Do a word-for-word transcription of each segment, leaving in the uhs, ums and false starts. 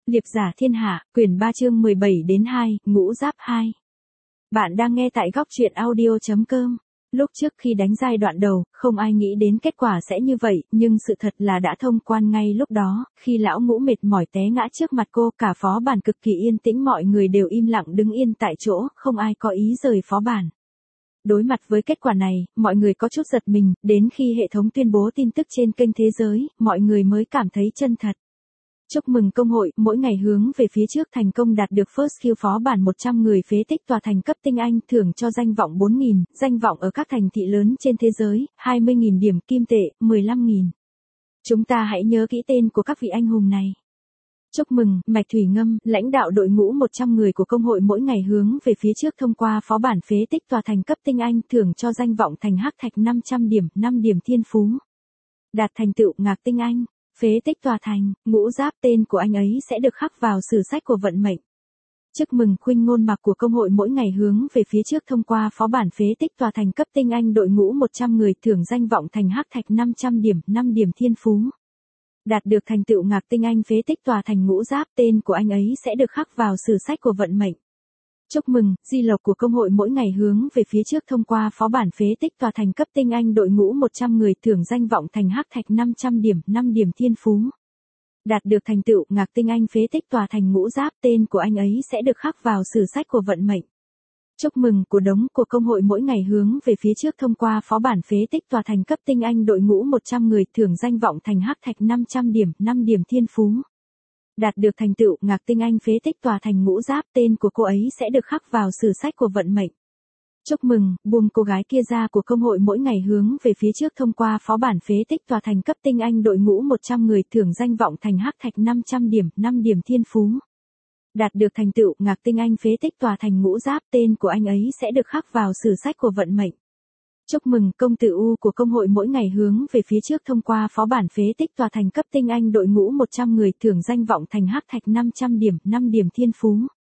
Liệp giả thiên hạ, quyển ba chương mười bảy đến hai, ngũ giáp hai. Bạn đang nghe tại góc truyện audio chấm com. Lúc trước khi đánh giai đoạn đầu, không ai nghĩ đến kết quả sẽ như vậy, nhưng sự thật là đã thông quan ngay lúc đó, khi lão ngũ mệt mỏi té ngã trước mặt cô, cả phó bản cực kỳ yên tĩnh, mọi người đều im lặng đứng yên tại chỗ, không ai có ý rời phó bản. Đối mặt với kết quả này, mọi người có chút giật mình, đến khi hệ thống tuyên bố tin tức trên kênh Thế Giới, mọi người mới cảm thấy chân thật. Chúc mừng công hội, mỗi ngày hướng về phía trước thành công đạt được First Kill phó bản một trăm người phế tích tòa thành cấp tinh anh, thưởng cho danh vọng bốn nghìn, danh vọng ở các thành thị lớn trên thế giới, hai mươi nghìn điểm kim tệ, mười lăm nghìn. Chúng ta hãy nhớ kỹ tên của các vị anh hùng này. Chúc mừng, Mạch Thủy Ngâm, lãnh đạo đội ngũ một trăm người của công hội mỗi ngày hướng về phía trước thông qua phó bản phế tích tòa thành cấp tinh anh, thưởng cho danh vọng thành hắc thạch năm trăm điểm, năm điểm thiên phú. Đạt thành tựu ngạc tinh anh. Phế tích tòa thành, ngũ giáp, tên của anh ấy sẽ được khắc vào sử sách của vận mệnh. Chúc mừng, Khuynh Ngôn Mặc của công hội mỗi ngày hướng về phía trước thông qua phó bản phế tích tòa thành cấp tinh anh, đội ngũ một trăm người, thưởng danh vọng thành hắc thạch năm trăm điểm, năm điểm thiên phú. Đạt được thành tựu ngạc tinh anh, phế tích tòa thành ngũ giáp, tên của anh ấy sẽ được khắc vào sử sách của vận mệnh. Chúc mừng, Di Lộc của công hội mỗi ngày hướng về phía trước thông qua phó bản phế tích tòa thành cấp tinh anh, đội ngũ một trăm người, thưởng danh vọng thành hắc thạch năm trăm điểm, năm điểm thiên phú. Đạt được thành tựu ngạc tinh anh, phế tích tòa thành ngũ giáp, tên của anh ấy sẽ được khắc vào sử sách của vận mệnh. Chúc mừng, Của Đống của công hội mỗi ngày hướng về phía trước thông qua phó bản phế tích tòa thành cấp tinh anh, đội ngũ một trăm người, thưởng danh vọng thành hắc thạch năm trăm điểm, năm điểm thiên phú. Đạt được thành tựu ngạc tinh anh, phế tích tòa thành ngũ giáp, tên của cô ấy sẽ được khắc vào sử sách của vận mệnh. Chúc mừng, Buông cô gái kia ra của công hội mỗi ngày hướng về phía trước thông qua phó bản phế tích tòa thành cấp tinh anh, đội ngũ một trăm người, thưởng danh vọng thành hắc thạch năm trăm điểm, năm điểm thiên phú. Đạt được thành tựu ngạc tinh anh, phế tích tòa thành ngũ giáp, tên của anh ấy sẽ được khắc vào sử sách của vận mệnh. Chúc mừng, Công tử U của công hội mỗi ngày hướng về phía trước thông qua phó bản phế tích tòa thành cấp tinh anh, đội ngũ một trăm người, thưởng danh vọng thành hắc thạch năm trăm điểm, năm điểm thiên phú.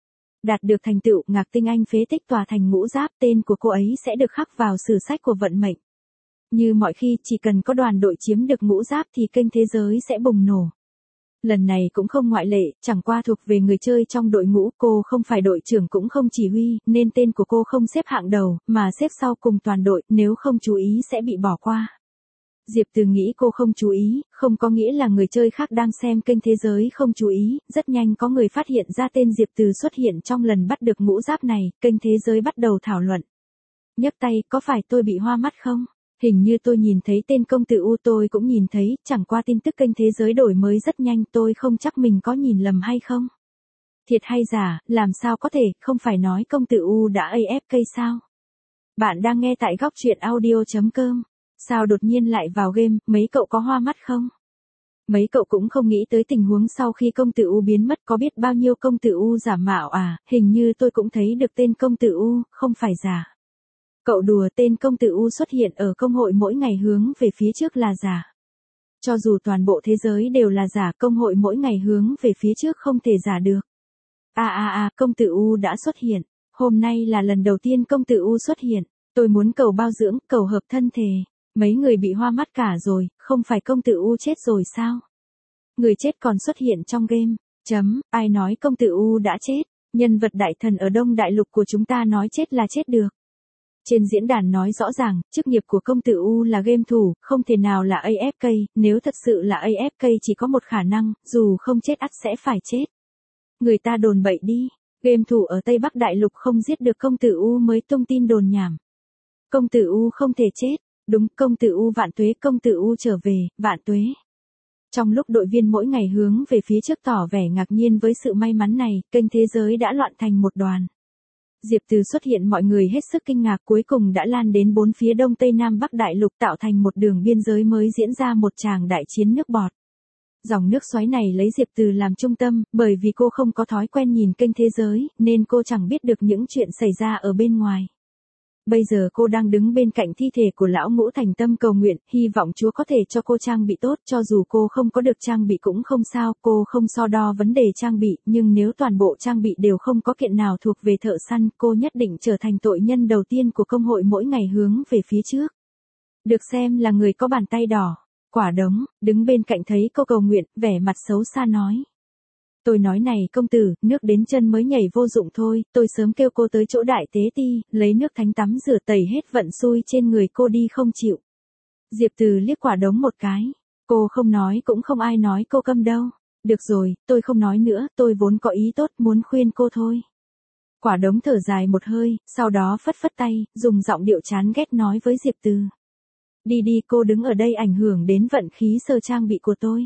Đạt được thành tựu ngạc tinh anh, phế tích tòa thành ngũ giáp, tên của cô ấy sẽ được khắc vào sử sách của vận mệnh. Như mọi khi, chỉ cần có đoàn đội chiếm được ngũ giáp thì kênh Thế Giới sẽ bùng nổ. Lần này cũng không ngoại lệ, chẳng qua thuộc về người chơi trong đội ngũ, cô không phải đội trưởng cũng không chỉ huy, nên tên của cô không xếp hạng đầu, mà xếp sau cùng toàn đội, nếu không chú ý sẽ bị bỏ qua. Diệp Từ nghĩ cô không chú ý, không có nghĩa là người chơi khác đang xem kênh Thế Giới không chú ý, rất nhanh có người phát hiện ra tên Diệp Từ xuất hiện trong lần bắt được ngũ giáp này, kênh Thế Giới bắt đầu thảo luận. Nhấc tay, có phải tôi bị hoa mắt không? Hình như tôi nhìn thấy tên công tử U, tôi cũng nhìn thấy, chẳng qua tin tức kênh Thế Giới đổi mới rất nhanh, tôi không chắc mình có nhìn lầm hay không. Thiệt hay giả, làm sao có thể, không phải nói công tử U đã a ép ca sao? Bạn đang nghe tại góc truyện audio chấm com. Sao đột nhiên lại vào game, mấy cậu có hoa mắt không? Mấy cậu cũng không nghĩ tới tình huống sau khi công tử U biến mất, có biết bao nhiêu công tử U giả mạo à, hình như tôi cũng thấy được tên công tử U, không phải giả. Cậu đùa, tên công tử U xuất hiện ở công hội mỗi ngày hướng về phía trước là giả. Cho dù toàn bộ thế giới đều là giả, công hội mỗi ngày hướng về phía trước không thể giả được. À à à, công tử U đã xuất hiện. Hôm nay là lần đầu tiên công tử U xuất hiện. Tôi muốn cầu bao dưỡng, cầu hợp thân thể. Mấy người bị hoa mắt cả rồi, không phải công tử U chết rồi sao? Người chết còn xuất hiện trong game. Chấm, ai nói công tử U đã chết? Nhân vật đại thần ở Đông Đại Lục của chúng ta nói chết là chết được. Trên diễn đàn nói rõ ràng, chức nghiệp của công tử U là game thủ, không thể nào là a ép ca, nếu thật sự là a ép ca chỉ có một khả năng, dù không chết ắt sẽ phải chết. Người ta đồn bậy đi, game thủ ở Tây Bắc Đại Lục không giết được công tử U mới tung tin đồn nhảm. Công tử U không thể chết, đúng, công tử U vạn tuế, công tử U trở về, vạn tuế. Trong lúc đội viên mỗi ngày hướng về phía trước tỏ vẻ ngạc nhiên với sự may mắn này, kênh Thế Giới đã loạn thành một đoàn. Diệp Từ xuất hiện, mọi người hết sức kinh ngạc, cuối cùng đã lan đến bốn phía Đông Tây Nam Bắc Đại Lục, tạo thành một đường biên giới mới, diễn ra một tràng đại chiến nước bọt. Dòng nước xoáy này lấy Diệp Từ làm trung tâm, bởi vì cô không có thói quen nhìn kênh Thế Giới, nên cô chẳng biết được những chuyện xảy ra ở bên ngoài. Bây giờ cô đang đứng bên cạnh thi thể của lão ngũ, thành tâm cầu nguyện, hy vọng Chúa có thể cho cô trang bị tốt, cho dù cô không có được trang bị cũng không sao, cô không so đo vấn đề trang bị, nhưng nếu toàn bộ trang bị đều không có kiện nào thuộc về thợ săn, cô nhất định trở thành tội nhân đầu tiên của công hội mỗi ngày hướng về phía trước. Được xem là người có bàn tay đỏ. Quả Đống, đứng bên cạnh thấy cô cầu nguyện, vẻ mặt xấu xa nói. Tôi nói này công tử, nước đến chân mới nhảy vô dụng thôi, tôi sớm kêu cô tới chỗ đại tế ti, lấy nước thánh tắm rửa tẩy hết vận xui trên người cô đi không chịu. Diệp Từ liếc Quả Đống một cái. Cô không nói cũng không ai nói cô câm đâu. Được rồi, tôi không nói nữa, tôi vốn có ý tốt muốn khuyên cô thôi. Quả Đống thở dài một hơi, sau đó phất phất tay, dùng giọng điệu chán ghét nói với Diệp Từ. Đi đi, cô đứng ở đây ảnh hưởng đến vận khí sơ trang bị của tôi.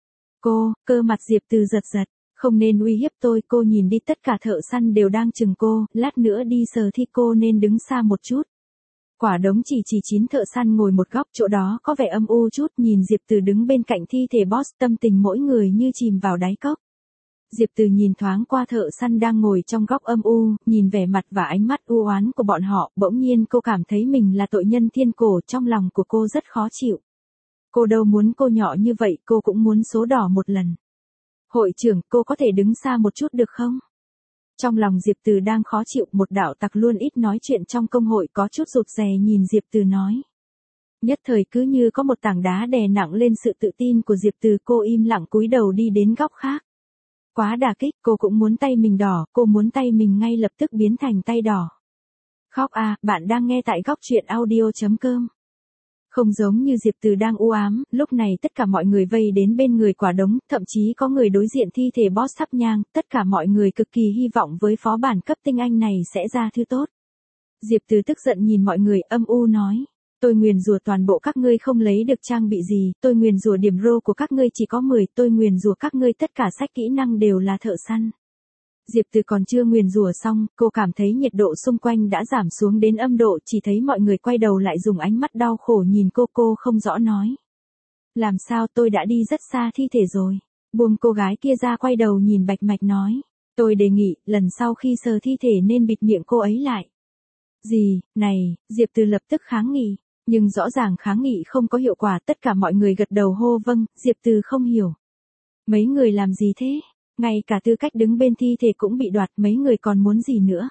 Cô, cơ mặt Diệp Từ giật giật, không nên uy hiếp tôi, cô nhìn đi tất cả thợ săn đều đang chừng cô, lát nữa đi sờ thi cô nên đứng xa một chút. Quả Đống chỉ chỉ chín thợ săn ngồi một góc, chỗ đó có vẻ âm u chút, nhìn Diệp Từ đứng bên cạnh thi thể boss, tâm tình mỗi người như chìm vào đáy cốc. Diệp Từ nhìn thoáng qua thợ săn đang ngồi trong góc âm u, nhìn vẻ mặt và ánh mắt u oán của bọn họ, bỗng nhiên cô cảm thấy mình là tội nhân thiên cổ, trong lòng của cô rất khó chịu. Cô đâu muốn cô nhỏ như vậy, cô cũng muốn số đỏ một lần. Hội trưởng, cô có thể đứng xa một chút được không? Trong lòng Diệp Từ đang khó chịu, một đạo tặc luôn ít nói chuyện trong công hội có chút rụt rè nhìn Diệp Từ nói. Nhất thời cứ như có một tảng đá đè nặng lên sự tự tin của Diệp Từ, cô im lặng cúi đầu đi đến góc khác. Quá đả kích, cô cũng muốn tay mình đỏ, cô muốn tay mình ngay lập tức biến thành tay đỏ. Khóc à, bạn đang nghe tại góc truyện audio chấm com. Không giống như Diệp Từ đang u ám, lúc này tất cả mọi người vây đến bên người Quả Đống, thậm chí có người đối diện thi thể boss thắp nhang, tất cả mọi người cực kỳ hy vọng với phó bản cấp tinh anh này sẽ ra thứ tốt. Diệp Từ tức giận nhìn mọi người âm u nói, tôi nguyền rủa toàn bộ các ngươi không lấy được trang bị gì, tôi nguyền rủa điểm rô của các ngươi chỉ có mười, tôi nguyền rủa các ngươi tất cả sách kỹ năng đều là thợ săn. Diệp Từ còn chưa nguyền rủa xong, cô cảm thấy nhiệt độ xung quanh đã giảm xuống đến âm độ, chỉ thấy mọi người quay đầu lại dùng ánh mắt đau khổ nhìn cô, cô không rõ nói. Làm sao, tôi đã đi rất xa thi thể rồi. Buông cô gái kia ra, quay đầu nhìn Bạch Mạch nói. Tôi đề nghị, lần sau khi sờ thi thể nên bịt miệng cô ấy lại. Gì, này, Diệp Từ lập tức kháng nghị. Nhưng rõ ràng kháng nghị không có hiệu quả, tất cả mọi người gật đầu hô vâng, Diệp Từ không hiểu. Mấy người làm gì thế? Ngay cả tư cách đứng bên thi thể cũng bị đoạt, mấy người còn muốn gì nữa?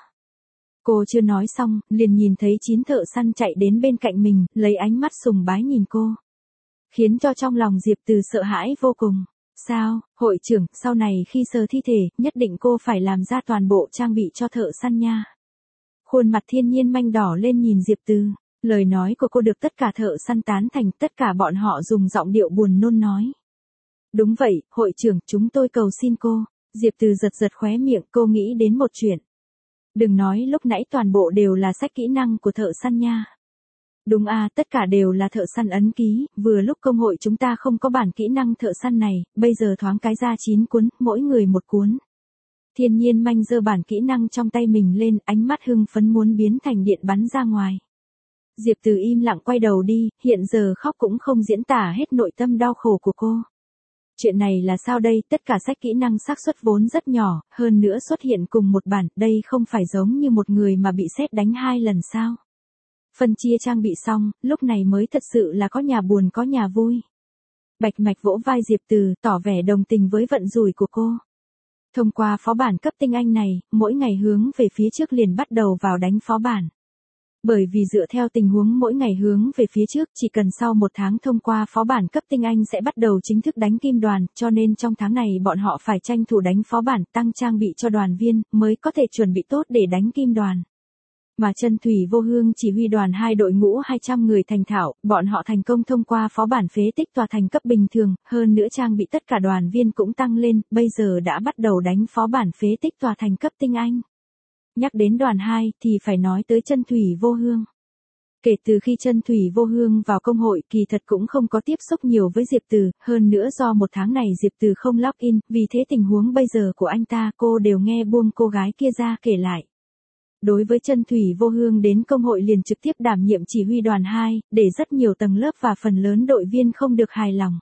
Cô chưa nói xong, liền nhìn thấy chín thợ săn chạy đến bên cạnh mình, lấy ánh mắt sùng bái nhìn cô. Khiến cho trong lòng Diệp Từ sợ hãi vô cùng. Sao, hội trưởng, sau này khi sờ thi thể, nhất định cô phải làm ra toàn bộ trang bị cho thợ săn nha. Khuôn mặt Thiên Nhiên Manh đỏ lên nhìn Diệp Từ. Lời nói của cô được tất cả thợ săn tán thành, tất cả bọn họ dùng giọng điệu buồn nôn nói. Đúng vậy, hội trưởng, chúng tôi cầu xin cô. Diệp Từ giật giật khóe miệng, cô nghĩ đến một chuyện. Đừng nói lúc nãy toàn bộ đều là sách kỹ năng của thợ săn nha. Đúng à, tất cả đều là thợ săn ấn ký, vừa lúc công hội chúng ta không có bản kỹ năng thợ săn này, bây giờ thoáng cái ra chín cuốn, mỗi người một cuốn. Thiên Nhiên Manh giơ bản kỹ năng trong tay mình lên, ánh mắt hưng phấn muốn biến thành điện bắn ra ngoài. Diệp Từ im lặng quay đầu đi, hiện giờ khóc cũng không diễn tả hết nội tâm đau khổ của cô. Chuyện này là sao đây, tất cả sách kỹ năng xác suất vốn rất nhỏ, hơn nữa xuất hiện cùng một bản, đây không phải giống như một người mà bị sét đánh hai lần sao. Phân chia trang bị xong, lúc này mới thật sự là có nhà buồn có nhà vui. Bạch Mạch vỗ vai Diệp Từ, tỏ vẻ đồng tình với vận rủi của cô. Thông qua phó bản cấp tinh anh này, mỗi ngày hướng về phía trước liền bắt đầu vào đánh phó bản. Bởi vì dựa theo tình huống mỗi ngày hướng về phía trước, chỉ cần sau một tháng thông qua phó bản cấp tinh anh sẽ bắt đầu chính thức đánh kim đoàn, cho nên trong tháng này bọn họ phải tranh thủ đánh phó bản, tăng trang bị cho đoàn viên, mới có thể chuẩn bị tốt để đánh kim đoàn. Mà Chân Thủy Vô Hương chỉ huy đoàn hai đội ngũ hai trăm người thành thạo, bọn họ thành công thông qua phó bản phế tích tòa thành cấp bình thường, hơn nữa trang bị tất cả đoàn viên cũng tăng lên, bây giờ đã bắt đầu đánh phó bản phế tích tòa thành cấp tinh anh. Nhắc đến đoàn hai thì phải nói tới Chân Thủy Vô Hương. Kể từ khi Chân Thủy Vô Hương vào công hội, kỳ thật cũng không có tiếp xúc nhiều với Diệp Từ, hơn nữa do một tháng này Diệp Từ không login, vì thế tình huống bây giờ của anh ta cô đều nghe buông cô gái kia ra kể lại. Đối với Chân Thủy Vô Hương đến công hội liền trực tiếp đảm nhiệm chỉ huy đoàn hai, để rất nhiều tầng lớp và phần lớn đội viên không được hài lòng.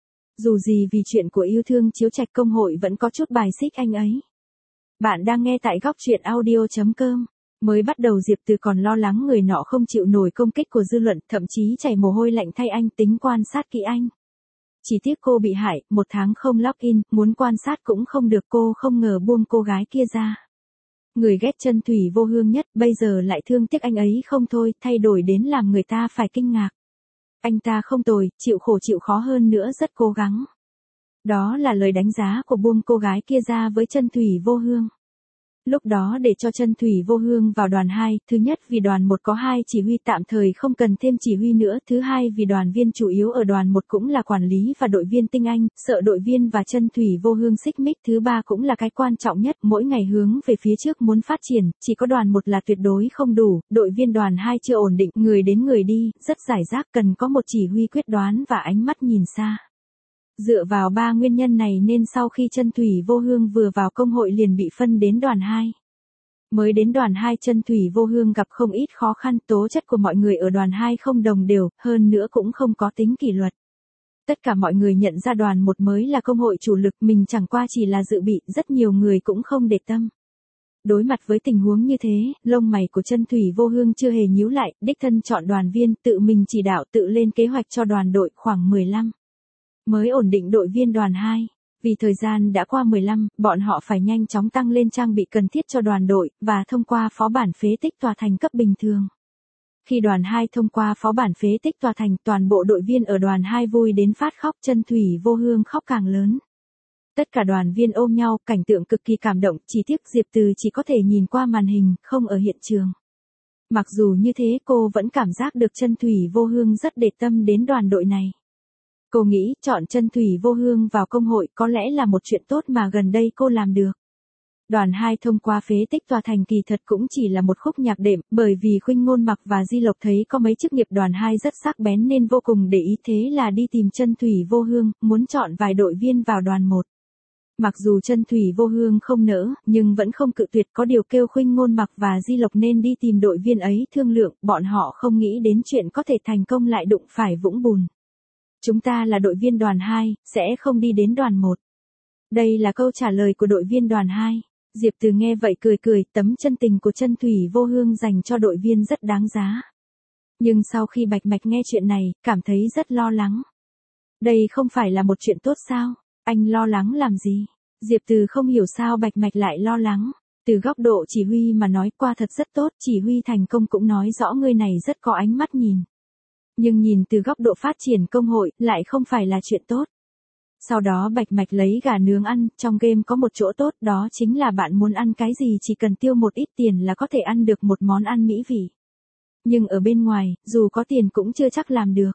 Dù gì vì chuyện của yêu thương chiếu trạch công hội vẫn có chút bài xích anh ấy. Bạn đang nghe tại góc truyện audio chấm com. Mới bắt đầu Diệp Từ còn lo lắng người nọ không chịu nổi công kích của dư luận, thậm chí chảy mồ hôi lạnh thay anh, tính quan sát kỹ anh. Chỉ tiếc cô bị hại, một tháng không login, muốn quan sát cũng không được, cô không ngờ buông cô gái kia ra. Người ghét Chân Thủy Vô Hương nhất, bây giờ lại thương tiếc anh ấy không thôi, thay đổi đến làm người ta phải kinh ngạc. Anh ta không tồi, chịu khổ chịu khó hơn nữa rất cố gắng. Đó là lời đánh giá của buông cô gái kia ra với Chân Thủy Vô Hương. Lúc đó để cho Chân Thủy Vô Hương vào đoàn hai, thứ nhất vì đoàn một có hai chỉ huy tạm thời không cần thêm chỉ huy nữa, thứ hai vì đoàn viên chủ yếu ở đoàn một cũng là quản lý và đội viên tinh anh, sợ đội viên và Chân Thủy Vô Hương xích mích, thứ ba cũng là cái quan trọng nhất, mỗi ngày hướng về phía trước muốn phát triển, chỉ có đoàn một là tuyệt đối không đủ, đội viên đoàn hai chưa ổn định, người đến người đi, rất giải rác, cần có một chỉ huy quyết đoán và ánh mắt nhìn xa. Dựa vào ba nguyên nhân này nên sau khi Chân Thủy Vô Hương vừa vào công hội liền bị phân đến đoàn hai. Mới đến đoàn hai Chân Thủy Vô Hương gặp không ít khó khăn, tố chất của mọi người ở đoàn hai không đồng đều, hơn nữa cũng không có tính kỷ luật. Tất cả mọi người nhận ra đoàn một mới là công hội chủ lực, mình chẳng qua chỉ là dự bị, rất nhiều người cũng không để tâm. Đối mặt với tình huống như thế, lông mày của Chân Thủy Vô Hương chưa hề nhíu lại, đích thân chọn đoàn viên, tự mình chỉ đạo, tự lên kế hoạch cho đoàn đội khoảng mười lăm. Mới ổn định đội viên đoàn hai. Vì thời gian đã qua mười lăm, bọn họ phải nhanh chóng tăng lên trang bị cần thiết cho đoàn đội, và thông qua phó bản phế tích tòa thành cấp bình thường. Khi đoàn hai thông qua phó bản phế tích tòa thành, toàn bộ đội viên ở đoàn hai vui đến phát khóc, Chân Thủy Vô Hương khóc càng lớn. Tất cả đoàn viên ôm nhau, cảnh tượng cực kỳ cảm động, chỉ tiếc Diệp Từ chỉ có thể nhìn qua màn hình, không ở hiện trường. Mặc dù như thế cô vẫn cảm giác được Chân Thủy Vô Hương rất để tâm đến đoàn đội này. Cô nghĩ chọn Chân Thủy Vô Hương vào công hội có lẽ là một chuyện tốt mà gần đây cô làm được. Đoàn hai thông qua phế tích tòa thành kỳ thật cũng chỉ là một khúc nhạc đệm, bởi vì Khuynh Ngôn Mặc và Di Lộc thấy có mấy chức nghiệp đoàn hai rất sắc bén nên vô cùng để ý, thế là đi tìm Chân Thủy Vô Hương, muốn chọn vài đội viên vào đoàn một. Mặc dù Chân Thủy Vô Hương không nỡ, nhưng vẫn không cự tuyệt, có điều kêu Khuynh Ngôn Mặc và Di Lộc nên đi tìm đội viên ấy thương lượng, bọn họ không nghĩ đến chuyện có thể thành công lại đụng phải vũng bùn. Chúng ta là đội viên đoàn hai, sẽ không đi đến đoàn một. Đây là câu trả lời của đội viên đoàn hai. Diệp Từ nghe vậy cười cười, tấm chân tình của Chân Thủy Vô Hương dành cho đội viên rất đáng giá. Nhưng sau khi Bạch Mạch nghe chuyện này, cảm thấy rất lo lắng. Đây không phải là một chuyện tốt sao? Anh lo lắng làm gì? Diệp Từ không hiểu sao Bạch Mạch lại lo lắng. Từ góc độ chỉ huy mà nói qua thật rất tốt, chỉ huy thành công cũng nói rõ người này rất có ánh mắt nhìn. Nhưng nhìn từ góc độ phát triển công hội, lại không phải là chuyện tốt. Sau đó Bạch Mạch lấy gà nướng ăn, trong game có một chỗ tốt, đó chính là bạn muốn ăn cái gì chỉ cần tiêu một ít tiền là có thể ăn được một món ăn mỹ vị. Nhưng ở bên ngoài, dù có tiền cũng chưa chắc làm được.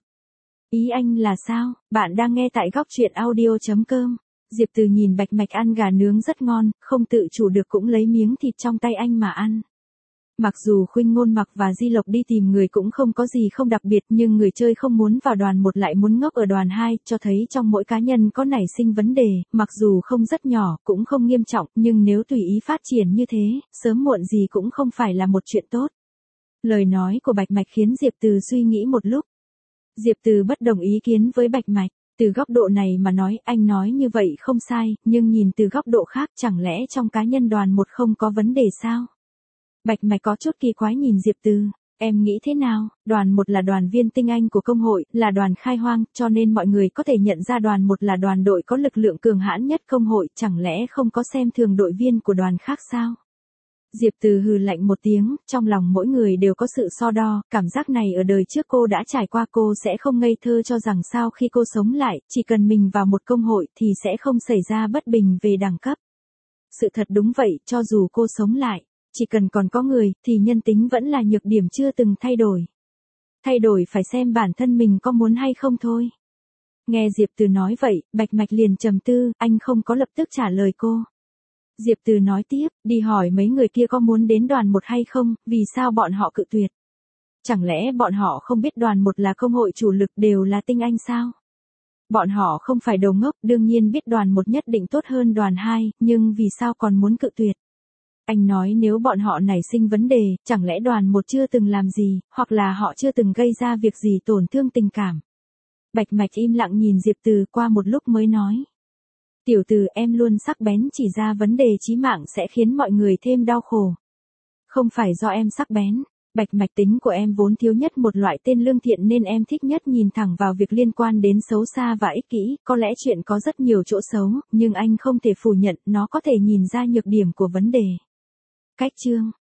Ý anh là sao? Bạn đang nghe tại góc truyện audio chấm com. Diệp Từ nhìn Bạch Mạch ăn gà nướng rất ngon, không tự chủ được cũng lấy miếng thịt trong tay anh mà ăn. Mặc dù Khuynh Ngôn Mặc và Di Lộc đi tìm người cũng không có gì không đặc biệt, nhưng người chơi không muốn vào đoàn một lại muốn ngốc ở đoàn hai, cho thấy trong mỗi cá nhân có nảy sinh vấn đề, mặc dù không rất nhỏ, cũng không nghiêm trọng, nhưng nếu tùy ý phát triển như thế, sớm muộn gì cũng không phải là một chuyện tốt. Lời nói của Bạch Mạch khiến Diệp Từ suy nghĩ một lúc. Diệp Từ bất đồng ý kiến với Bạch Mạch. Từ góc độ này mà nói, anh nói như vậy không sai, nhưng nhìn từ góc độ khác, chẳng lẽ trong cá nhân đoàn một không có vấn đề sao? Bạch Mạch có chút kỳ quái nhìn Diệp Từ. Em nghĩ thế nào? Đoàn một là đoàn viên tinh anh của công hội, là đoàn khai hoang, cho nên mọi người có thể nhận ra đoàn một là đoàn đội có lực lượng cường hãn nhất công hội, chẳng lẽ không có xem thường đội viên của đoàn khác sao? Diệp Từ hừ lạnh một tiếng, trong lòng mỗi người đều có sự so đo, cảm giác này ở đời trước cô đã trải qua, cô sẽ không ngây thơ cho rằng sau khi cô sống lại, chỉ cần mình vào một công hội thì sẽ không xảy ra bất bình về đẳng cấp. Sự thật đúng vậy, cho dù cô sống lại, chỉ cần còn có người, thì nhân tính vẫn là nhược điểm chưa từng thay đổi. Thay đổi phải xem bản thân mình có muốn hay không thôi. Nghe Diệp Từ nói vậy, Bạch Mạch liền trầm tư, anh không có lập tức trả lời cô. Diệp Từ nói tiếp, đi hỏi mấy người kia có muốn đến đoàn một hay không, vì sao bọn họ cự tuyệt. Chẳng lẽ bọn họ không biết đoàn một là công hội chủ lực đều là tinh anh sao? Bọn họ không phải đầu ngốc, đương nhiên biết đoàn một nhất định tốt hơn đoàn hai, nhưng vì sao còn muốn cự tuyệt? Anh nói nếu bọn họ nảy sinh vấn đề, chẳng lẽ đoàn một chưa từng làm gì, hoặc là họ chưa từng gây ra việc gì tổn thương tình cảm. Bạch Mạch im lặng nhìn Diệp Từ qua một lúc mới nói. Tiểu Từ, em luôn sắc bén chỉ ra vấn đề chí mạng sẽ khiến mọi người thêm đau khổ. Không phải do em sắc bén. Bạch Mạch, tính của em vốn thiếu nhất một loại tên lương thiện nên em thích nhất nhìn thẳng vào việc liên quan đến xấu xa và ích kỷ, có lẽ chuyện có rất nhiều chỗ xấu, nhưng anh không thể phủ nhận nó có thể nhìn ra nhược điểm của vấn đề. Cách chương